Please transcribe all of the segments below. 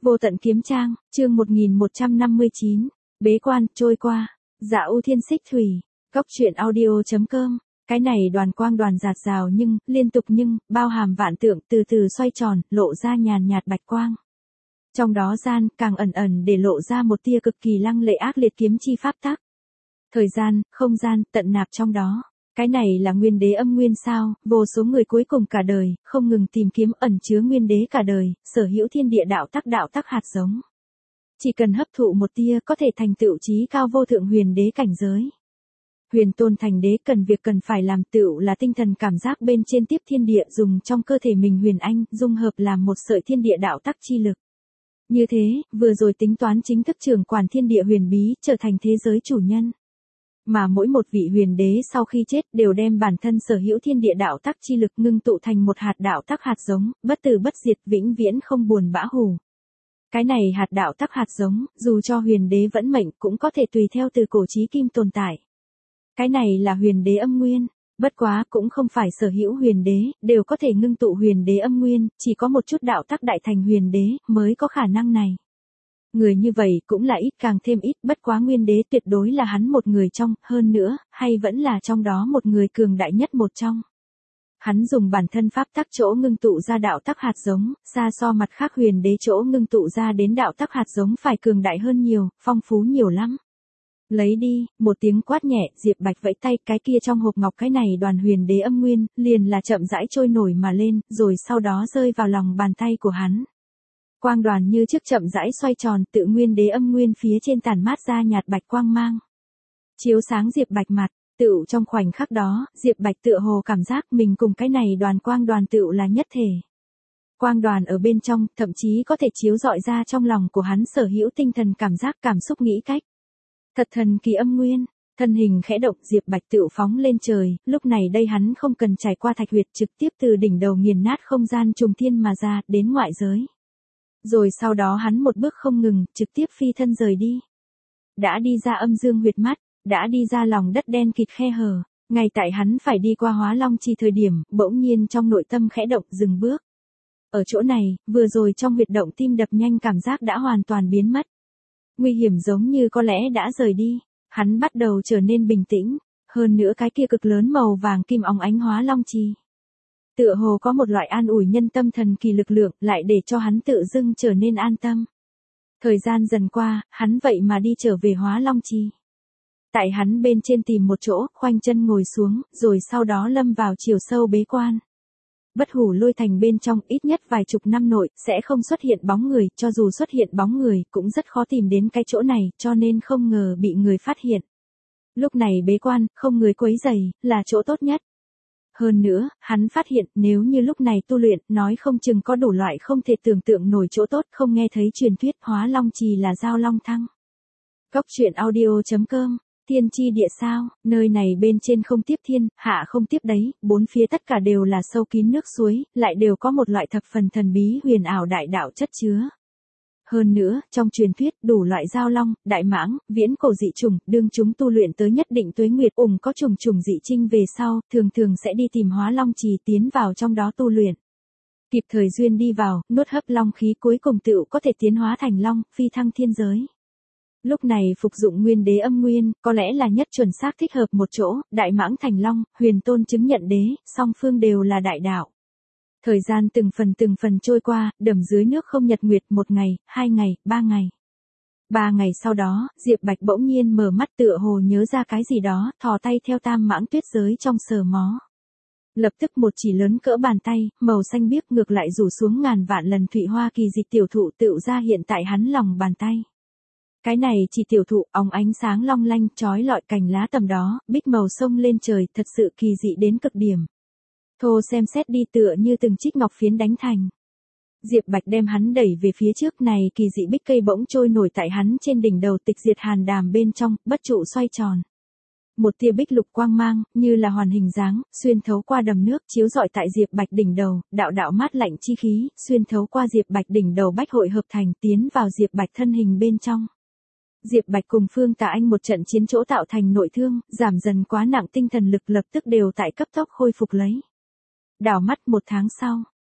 Vô tận kiếm trang, chương 1159, bế quan, trôi qua, dạ ưu thiên xích thủy, góc truyện audio.com, cái này đoàn quang đoàn rạt rào nhưng, liên tục nhưng, bao hàm vạn tượng từ từ xoay tròn, lộ ra nhàn nhạt bạch quang. Trong đó gian, càng ẩn ẩn để lộ ra một tia cực kỳ lăng lệ ác liệt kiếm chi pháp tắc. Thời gian, không gian, tận nạp trong đó. Cái này là nguyên đế âm nguyên sao, vô số người cuối cùng cả đời, không ngừng tìm kiếm ẩn chứa nguyên đế cả đời, sở hữu thiên địa đạo tắc hạt giống. Chỉ cần hấp thụ một tia có thể thành tựu chí cao vô thượng huyền đế cảnh giới. Huyền tôn thành đế cần phải làm tựu là tinh thần cảm giác bên trên tiếp thiên địa dùng trong cơ thể mình huyền anh, dung hợp làm một sợi thiên địa đạo tắc chi lực. Như thế, vừa rồi tính toán chính thức trưởng quản thiên địa huyền bí, trở thành thế giới chủ nhân. Mà mỗi một vị huyền đế sau khi chết đều đem bản thân sở hữu thiên địa đạo tắc chi lực ngưng tụ thành một hạt đạo tắc hạt giống, bất tử bất diệt vĩnh viễn không buồn bã hủ. Cái này hạt đạo tắc hạt giống, dù cho huyền đế vẫn mệnh cũng có thể tùy theo từ cổ chí kim tồn tại. Cái này là huyền đế âm nguyên, bất quá cũng không phải sở hữu huyền đế, đều có thể ngưng tụ huyền đế âm nguyên, chỉ có một chút đạo tắc đại thành huyền đế, mới có khả năng này. Người như vậy cũng là ít càng thêm ít, bất quá nguyên đế tuyệt đối là hắn một người trong, hơn nữa, hay vẫn là trong đó một người cường đại nhất một trong. Hắn dùng bản thân pháp tắc chỗ ngưng tụ ra đạo tắc hạt giống, xa so mặt khác huyền đế chỗ ngưng tụ ra đến đạo tắc hạt giống phải cường đại hơn nhiều, phong phú nhiều lắm. Lấy đi, một tiếng quát nhẹ, Diệp Bạch vẫy tay, cái kia trong hộp ngọc cái này đoàn huyền đế âm nguyên, liền là chậm rãi trôi nổi mà lên, rồi sau đó rơi vào lòng bàn tay của hắn. Quang đoàn như trước chậm rãi xoay tròn, tự nguyên đế âm nguyên phía trên tản mát ra nhạt bạch quang mang. Chiếu sáng Diệp Bạch mặt, tựu trong khoảnh khắc đó, Diệp Bạch tựa hồ cảm giác mình cùng cái này đoàn quang đoàn tựu là nhất thể. Quang đoàn ở bên trong, thậm chí có thể chiếu rọi ra trong lòng của hắn sở hữu tinh thần cảm giác cảm xúc nghĩ cách. Thật thần kỳ âm nguyên, thân hình khẽ động Diệp Bạch tựu phóng lên trời, lúc này đây hắn không cần trải qua thạch huyệt trực tiếp từ đỉnh đầu nghiền nát không gian trùng thiên mà ra, đến ngoại giới. Rồi sau đó hắn một bước không ngừng, trực tiếp phi thân rời đi. Đã đi ra âm dương huyệt mắt, đã đi ra lòng đất đen kịt khe hở, ngay tại hắn phải đi qua Hóa Long Chi thời điểm, bỗng nhiên trong nội tâm khẽ động dừng bước. Ở chỗ này, vừa rồi trong huyệt động tim đập nhanh cảm giác đã hoàn toàn biến mất. Nguy hiểm giống như có lẽ đã rời đi, hắn bắt đầu trở nên bình tĩnh, hơn nữa cái kia cực lớn màu vàng kim óng ánh Hóa Long Chi. Tựa hồ có một loại an ủi nhân tâm thần kỳ lực lượng, lại để cho hắn tự dưng trở nên an tâm. Thời gian dần qua, hắn vậy mà đi trở về Hóa Long Chi. Tại hắn bên trên tìm một chỗ, khoanh chân ngồi xuống, rồi sau đó lâm vào chiều sâu bế quan. Bất hủ lôi thành bên trong ít nhất vài chục năm nội, sẽ không xuất hiện bóng người, cho dù xuất hiện bóng người, cũng rất khó tìm đến cái chỗ này, cho nên không ngờ bị người phát hiện. Lúc này bế quan, không người quấy rầy, là chỗ tốt nhất. Hơn nữa, hắn phát hiện nếu như lúc này tu luyện, nói không chừng có đủ loại không thể tưởng tượng nổi chỗ tốt, không nghe thấy truyền thuyết Hóa Long Trì là giao long thăng. Góc truyện audio.com, thiên chi địa sao, nơi này bên trên không tiếp thiên, hạ không tiếp đấy, bốn phía tất cả đều là sâu kín nước suối, lại đều có một loại thập phần thần bí huyền ảo đại đạo chất chứa. Hơn nữa, trong truyền thuyết, đủ loại giao long, đại mãng, viễn cổ dị trùng, đương chúng tu luyện tới nhất định tuế nguyệt, có trùng dị trinh về sau, thường sẽ đi tìm Hóa Long Trì tiến vào trong đó tu luyện. Kịp thời duyên đi vào, nuốt hấp long khí cuối cùng tựu có thể tiến hóa thành long, phi thăng thiên giới. Lúc này phục dụng nguyên đế âm nguyên, có lẽ là nhất chuẩn xác thích hợp một chỗ, đại mãng thành long, huyền tôn chứng nhận đế, song phương đều là đại đạo. Thời gian từng phần trôi qua, đầm dưới nước không nhật nguyệt, 1 ngày, 2 ngày, 3 ngày. 3 ngày sau đó, Diệp Bạch bỗng nhiên mở mắt tựa hồ nhớ ra cái gì đó, thò tay theo tam mãng tuyết giới trong sờ mó. Lập tức một chỉ lớn cỡ bàn tay, màu xanh biếc ngược lại rủ xuống ngàn vạn lần thụy hoa kỳ dịch tiểu thụ tựu ra hiện tại hắn lòng bàn tay. Cái này chỉ tiểu thụ, óng ánh sáng long lanh, trói lọi cành lá tầm đó, bích màu sông lên trời, thật sự kỳ dị đến cực điểm. Thô xem xét đi tựa như từng chiếc ngọc phiến đánh thành. Diệp Bạch đem hắn đẩy về phía trước này, kỳ dị bích cây bỗng trôi nổi tại hắn trên đỉnh đầu, tịch diệt hàn đàm bên trong, bất trụ xoay tròn. Một tia bích lục quang mang, như là hoàn hình dáng, xuyên thấu qua đầm nước, chiếu rọi tại Diệp Bạch đỉnh đầu, đạo đạo mát lạnh chi khí, xuyên thấu qua Diệp Bạch đỉnh đầu bách hội hợp thành, tiến vào Diệp Bạch thân hình bên trong. Diệp Bạch cùng Phương Tà Anh một trận chiến chỗ tạo thành nội thương, giảm dần quá nặng tinh thần lực lập tức đều tại cấp tốc khôi phục lấy. Đảo mắt 1 tháng sau,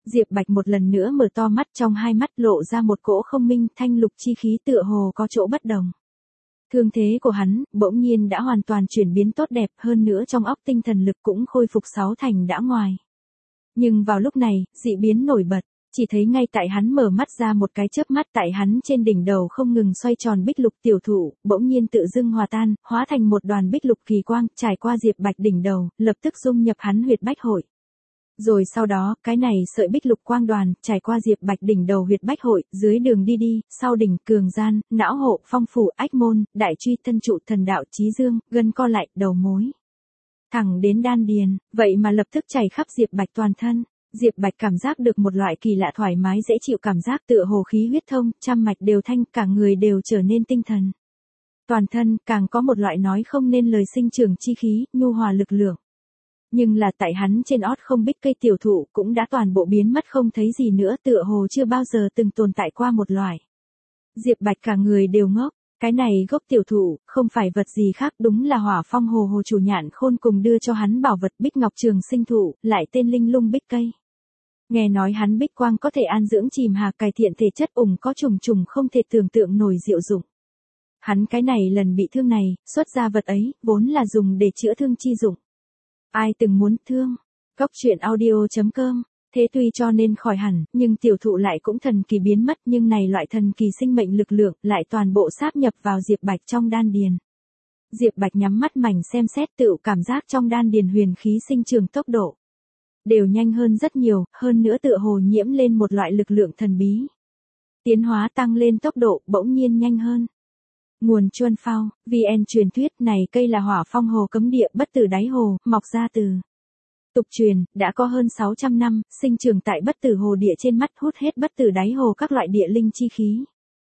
Diệp Bạch một lần nữa mở to mắt, trong hai mắt lộ ra một cỗ không minh thanh lục chi khí tựa hồ có chỗ bất đồng. Thương thế của hắn, bỗng nhiên đã hoàn toàn chuyển biến tốt đẹp, hơn nữa trong óc tinh thần lực cũng khôi phục 6 thành đã ngoài. Nhưng vào lúc này, dị biến nổi bật, chỉ thấy ngay tại hắn mở mắt ra một cái chớp mắt, tại hắn trên đỉnh đầu không ngừng xoay tròn bích lục tiểu thụ, bỗng nhiên tự dưng hòa tan, hóa thành một đoàn bích lục kỳ quang, trải qua Diệp Bạch đỉnh đầu, lập tức dung nhập hắn huyệt bách hội. Rồi sau đó, cái này sợi bích lục quang đoàn, trải qua Diệp Bạch đỉnh đầu huyệt bách hội, dưới đường đi đi, sau đỉnh, cường gian, não hộ, phong phủ, ách môn, đại truy, thân trụ, thần đạo, chí dương, gân co lại, đầu mối. Thẳng đến đan điền, vậy mà lập tức chảy khắp Diệp Bạch toàn thân. Diệp Bạch cảm giác được một loại kỳ lạ thoải mái dễ chịu, cảm giác tựa hồ khí huyết thông, trăm mạch đều thanh, cả người đều trở nên tinh thần. Toàn thân, càng có một loại nói không nên lời sinh trưởng chi khí, nhu hòa lực lượng. Nhưng là tại hắn trên ót không bích cây tiểu thụ cũng đã toàn bộ biến mất không thấy gì nữa, tựa hồ chưa bao giờ từng tồn tại qua một loài. Diệp Bạch cả người đều ngốc, cái này gốc tiểu thụ, không phải vật gì khác, đúng là Hỏa Phong Hồ chủ Nhạn Khôn cùng đưa cho hắn bảo vật Bích Ngọc Trường Sinh thụ, lại tên Linh Lung Bích cây. Nghe nói hắn bích quang có thể an dưỡng chìm hà, cải thiện thể chất, có trùng trùng không thể tưởng tượng nổi diệu dụng. Hắn cái này lần bị thương này, xuất ra vật ấy, vốn là dùng để chữa thương chi dụng. Ai từng muốn thương? Góc truyện audio.com. Thế tuy cho nên khỏi hẳn, nhưng tiểu thụ lại cũng thần kỳ biến mất, nhưng này loại thần kỳ sinh mệnh lực lượng lại toàn bộ sáp nhập vào Diệp Bạch trong đan điền. Diệp Bạch nhắm mắt mảnh xem xét, tự cảm giác trong đan điền huyền khí sinh trường tốc độ đều nhanh hơn rất nhiều, hơn nữa tựa hồ nhiễm lên một loại lực lượng thần bí. Tiến hóa tăng lên tốc độ bỗng nhiên nhanh hơn. Nguồn Chuân Phao, VN truyền thuyết, này cây là Hỏa Phong Hồ cấm địa, bất tử đáy hồ, mọc ra từ tục truyền, đã có hơn 600 năm, sinh trưởng tại bất tử hồ địa trên mắt, hút hết bất tử đáy hồ các loại địa linh chi khí.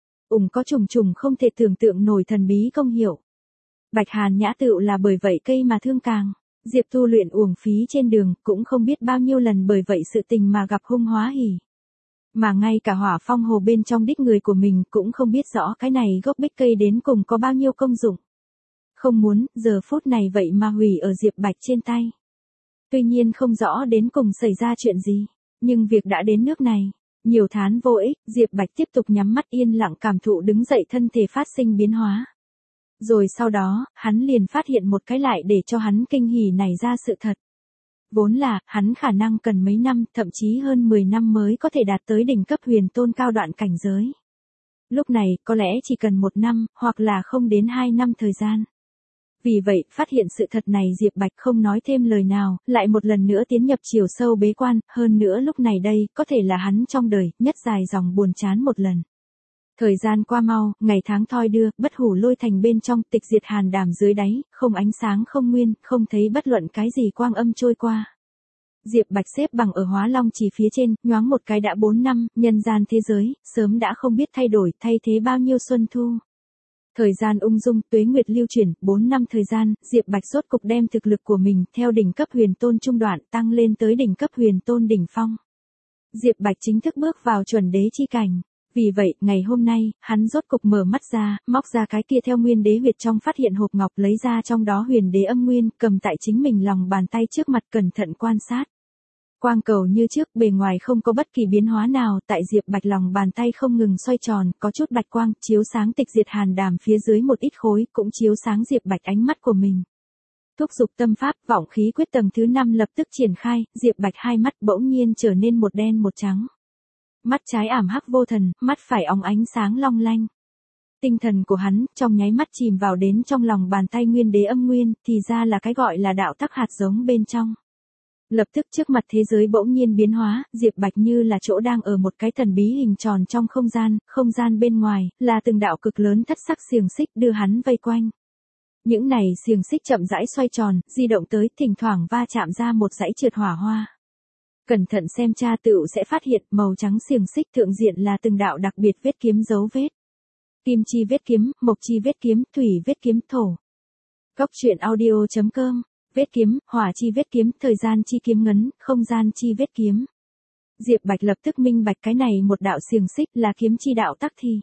Có trùng trùng không thể tưởng tượng nổi thần bí công hiệu. Bạch Hàn Nhã tựu là bởi vậy cây mà thương càng. Diệp tu luyện uổng phí trên đường, cũng không biết bao nhiêu lần bởi vậy sự tình mà gặp hung hóa hỉ. Mà ngay cả Hỏa Phong Hồ bên trong đích người của mình cũng không biết rõ cái này gốc bích cây đến cùng có bao nhiêu công dụng. Không muốn, giờ phút này vậy mà hủy ở Diệp Bạch trên tay. Tuy nhiên không rõ đến cùng xảy ra chuyện gì, nhưng việc đã đến nước này, nhiều thán vô ích, Diệp Bạch tiếp tục nhắm mắt yên lặng cảm thụ đứng dậy thân thể phát sinh biến hóa. Rồi sau đó, hắn liền phát hiện một cái lại để cho hắn kinh hỉ nảy ra sự thật. Vốn là, hắn khả năng cần mấy năm, thậm chí hơn 10 năm mới có thể đạt tới đỉnh cấp huyền tôn cao đoạn cảnh giới. Lúc này, có lẽ chỉ cần 1 năm, hoặc là không đến 2 năm thời gian. Vì vậy, phát hiện sự thật này Diệp Bạch không nói thêm lời nào, lại một lần nữa tiến nhập chiều sâu bế quan, hơn nữa lúc này đây, có thể là hắn trong đời, nhất dài dòng buồn chán một lần. Thời gian qua mau, ngày tháng thoi đưa, bất hủ lôi thành bên trong, tịch diệt hàn đàm dưới đáy, không ánh sáng không nguyên, không thấy bất luận cái gì quang âm trôi qua. Diệp Bạch xếp bằng ở Hóa Long Chỉ phía trên, nhoáng một cái đã 4 năm, nhân gian thế giới, sớm đã không biết thay đổi, thay thế bao nhiêu xuân thu. Thời gian ung dung, tuế nguyệt lưu chuyển, 4 năm thời gian, Diệp Bạch rốt cục đem thực lực của mình, theo đỉnh cấp huyền tôn trung đoạn, tăng lên tới đỉnh cấp huyền tôn đỉnh phong. Diệp Bạch chính thức bước vào chuẩn đế chi cảnh. Vì vậy, ngày hôm nay, hắn rốt cục mở mắt ra, móc ra cái kia theo nguyên đế huyệt trong phát hiện hộp ngọc, lấy ra trong đó huyền đế âm nguyên, cầm tại chính mình lòng bàn tay trước mặt cẩn thận quan sát. Quang cầu như trước, bề ngoài không có bất kỳ biến hóa nào, tại Diệp Bạch lòng bàn tay không ngừng xoay tròn, có chút bạch quang, chiếu sáng tịch diệt hàn đàm phía dưới một ít khối, cũng chiếu sáng Diệp Bạch ánh mắt của mình. Thúc dục tâm pháp, vọng khí quyết tầng thứ 5 lập tức triển khai, Diệp Bạch hai mắt bỗng nhiên trở nên một đen một trắng. Mắt trái ảm hắc vô thần, mắt phải óng ánh sáng long lanh. Tinh thần của hắn, trong nháy mắt chìm vào đến trong lòng bàn tay nguyên đế âm nguyên, thì ra là cái gọi là đạo tắc hạt giống bên trong. Lập tức trước mặt thế giới bỗng nhiên biến hóa, Diệp Bạch như là chỗ đang ở một cái thần bí hình tròn trong không gian bên ngoài, là từng đạo cực lớn thất sắc xiềng xích đưa hắn vây quanh. Những này xiềng xích chậm rãi xoay tròn, di động tới, thỉnh thoảng va chạm ra một dãy trượt hỏa hoa. Cẩn thận xem tra tựu sẽ phát hiện màu trắng xiềng xích thượng diện là từng đạo đặc biệt vết kiếm dấu vết. Kim chi vết kiếm, mộc chi vết kiếm, thủy vết kiếm, thổ. Góc truyện audio.com, vết kiếm, hỏa chi vết kiếm, thời gian chi kiếm ngấn, không gian chi vết kiếm. Diệp Bạch lập tức minh bạch cái này một đạo xiềng xích là kiếm chi đạo tắc thì.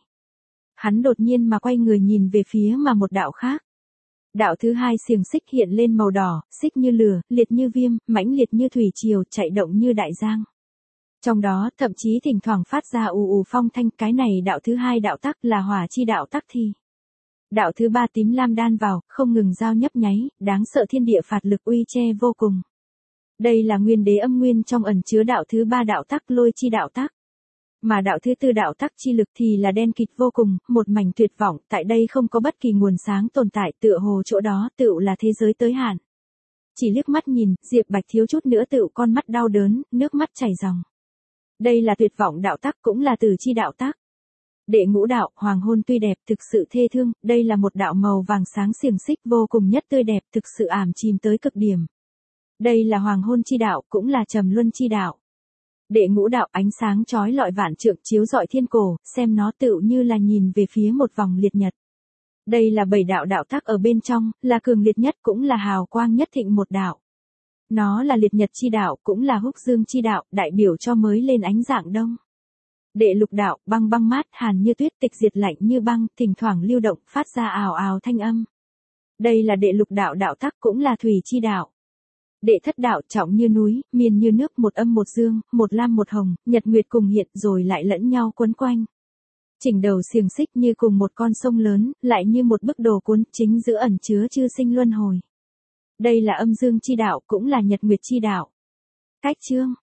Hắn đột nhiên mà quay người nhìn về phía mà một đạo khác. Đạo thứ hai xiềng xích hiện lên màu đỏ, xích như lửa, liệt như viêm, mãnh liệt như thủy triều, chạy động như đại giang. Trong đó, thậm chí thỉnh thoảng phát ra ù ù phong thanh, cái này đạo thứ hai đạo tắc là hỏa chi đạo tắc thì. Đạo thứ ba tím lam đan vào, không ngừng giao nhấp nháy, đáng sợ thiên địa phạt lực uy che vô cùng. Đây là nguyên đế âm nguyên trong ẩn chứa đạo thứ ba đạo tắc lôi chi đạo tắc. Mà đạo thứ tư đạo tắc chi lực thì là đen kịt vô cùng, một mảnh tuyệt vọng, tại đây không có bất kỳ nguồn sáng tồn tại, tựa hồ chỗ đó tựu là thế giới tới hạn. Chỉ liếc mắt nhìn, Diệp Bạch thiếu chút nữa tựu con mắt đau đớn, nước mắt chảy ròng. Đây là tuyệt vọng đạo tắc cũng là tử chi đạo tắc. Đệ ngũ đạo, hoàng hôn tuy đẹp thực sự thê thương, đây là một đạo màu vàng sáng xiềng xích vô cùng nhất tươi đẹp thực sự ảm chìm tới cực điểm. Đây là hoàng hôn chi đạo, cũng là trầm luân chi đạo. Đệ ngũ đạo ánh sáng chói lọi vạn trượng chiếu rọi thiên cổ, xem nó tựu như là nhìn về phía một vòng liệt nhật. Đây là bảy đạo đạo tắc ở bên trong, là cường liệt nhất cũng là hào quang nhất thịnh một đạo. Nó là liệt nhật chi đạo cũng là húc dương chi đạo, đại biểu cho mới lên ánh dạng đông. Đệ lục đạo, băng băng mát hàn như tuyết tịch diệt lạnh như băng, thỉnh thoảng lưu động phát ra ào ào thanh âm. Đây là đệ lục đạo đạo tắc cũng là thủy chi đạo. Đệ thất đạo trọng như núi, miền như nước, một âm một dương, một lam một hồng, nhật nguyệt cùng hiện rồi lại lẫn nhau quấn quanh. Chỉnh đầu xiềng xích như cùng một con sông lớn, lại như một bức đồ cuốn, chính giữa ẩn chứa chư sinh luân hồi. Đây là âm dương chi đạo cũng là nhật nguyệt chi đạo. Cách chương